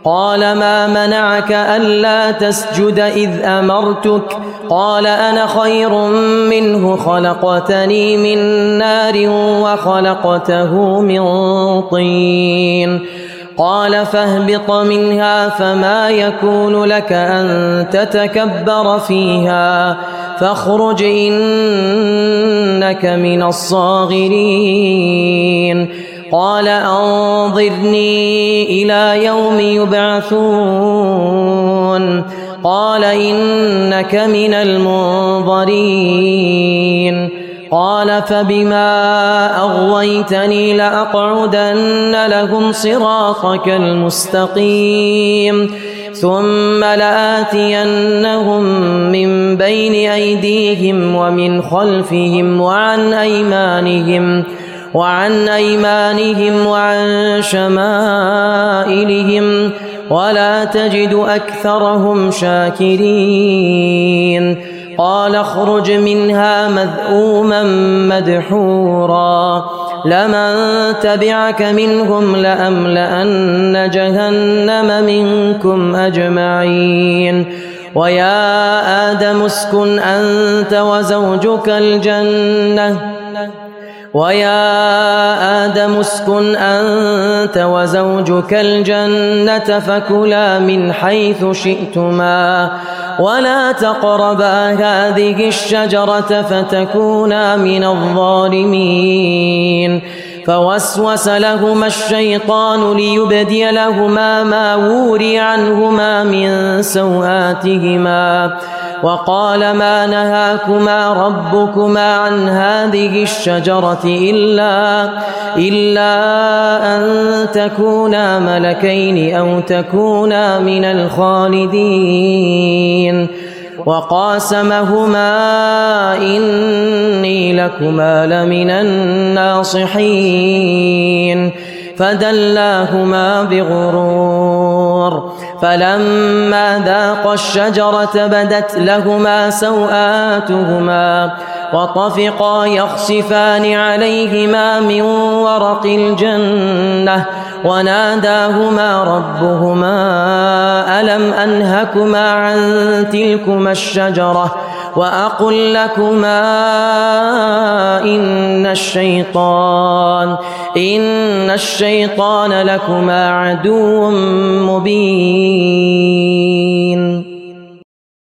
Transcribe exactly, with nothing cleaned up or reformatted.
قال ما منعك ألا تسجد إذ أمرتك قال أنا خير منه خلقتني من نار وخلقته من طين قال فاهبط منها فما يكون لك أن تتكبر فيها فاخرج إنك من الصاغرين قال أنظرني إلى يوم يبعثون قال إنك من المنظرين قال فبما أغويتني لأقعدن لهم صراطك المستقيم ثم لآتينهم من بين أيديهم ومن خلفهم وعن أيمانهم وعن أيمانهم وعن شمائلهم ولا تجد أكثرهم شاكرين قال اخرج منها مذءوما مدحورا لمن تبعك منهم لأملأن جهنم منكم أجمعين ويا آدم اسكن أنت وزوجك الجنة ويا آدم اسكن أنت وزوجك الجنة فكلا من حيث شئتما ولا تقربا هذه الشجرة فتكونا من الظالمين فوسوس لهما الشيطان ليبدي لهما ما وري عنهما من سوآتهما وقال ما نهاكما ربكما عن هذه الشجرة إلا, إلا أن تكونا ملكين أو تكونا من الخالدين وقاسمهما إني لكما لمن الناصحين فدلاهما بغرور فلما ذاقا الشجرة بدت لهما سوآتهما وطفقا يخصفان عليهما من ورق الجنة وناداهما ربهما ألم أنهكما عن تلكما الشجرة وأقل لكما إن الشيطان إن الشيطان لكما عدو مبين